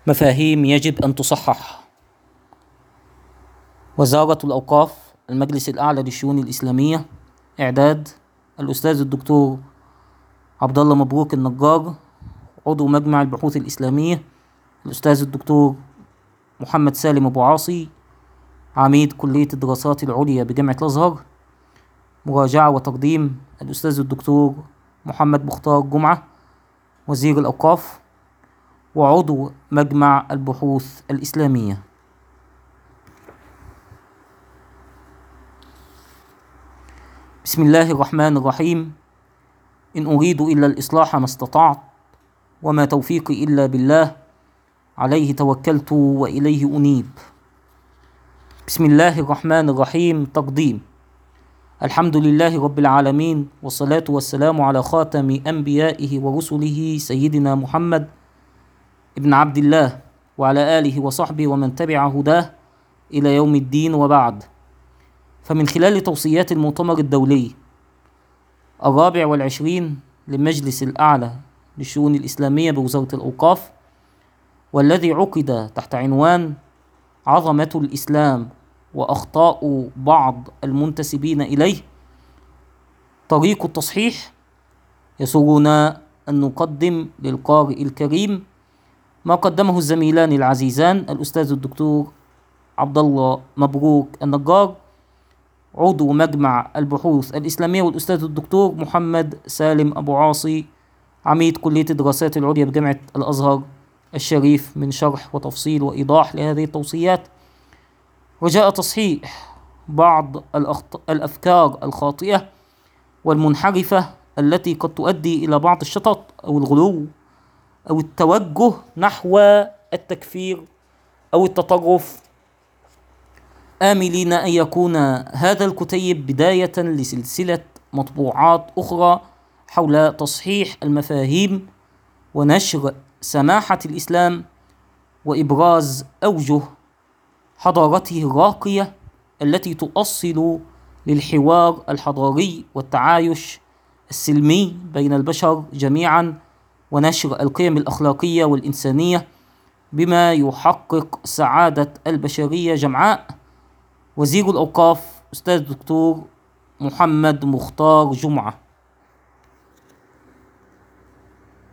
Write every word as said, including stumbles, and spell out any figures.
مفاهيم يجب أن تصحح. وزارة الأوقاف، المجلس الأعلى للشؤون الإسلامية، إعداد الأستاذ الدكتور عبد الله مبروك النجار، عضو مجمع البحوث الإسلامية الأستاذ الدكتور محمد سالم أبو عاصي، عميد كلية الدراسات العليا بجامعة الأزهر. مراجعة وتقديم الأستاذ الدكتور محمد مختار جمعة، وزير الأوقاف وعضو مجمع البحوث الإسلامية. بسم الله الرحمن الرحيم. إن أريد إلا الإصلاح ما استطعت، وما توفيقي إلا بالله، عليه توكلت وإليه أنيب. بسم الله الرحمن الرحيم. تقديم: الحمد لله رب العالمين، والصلاة والسلام على خاتم أنبيائه ورسله سيدنا محمد ابن عبد الله، وعلى آله وصحبه ومن تبع هداه إلى يوم الدين، وبعد. فمن خلال توصيات المؤتمر الدولي الرابع والعشرين للمجلس الأعلى للشؤون الإسلامية بوزارة الأوقاف، والذي عقد تحت عنوان عظمة الإسلام وأخطاء بعض المنتسبين إليه، طريق التصحيح، يسرنا أن نقدم للقارئ الكريم ما قدمه الزميلان العزيزان الأستاذ الدكتور عبد الله مبروك النجار، عضو مجمع البحوث الإسلامية، والأستاذ الدكتور محمد سالم أبو عاصي، عميد كلية الدراسات العليا بجامعة الأزهر الشريف، من شرح وتفصيل وإيضاح لهذه التوصيات، رجاء تصحيح بعض الأفكار الخاطئة والمنحرفة التي قد تؤدي إلى بعض الشطط أو الغلو أو التوجه نحو التكفير أو التطرف، آملين أن يكون هذا الكتيب بداية لسلسلة مطبوعات أخرى حول تصحيح المفاهيم ونشر سماحة الإسلام وإبراز أوجه حضارته الراقية التي تؤصل للحوار الحضاري والتعايش السلمي بين البشر جميعا، ونشر القيم الأخلاقية والإنسانية بما يحقق سعادة البشرية جمعاء. وزير الأوقاف أستاذ الدكتور محمد مختار جمعة.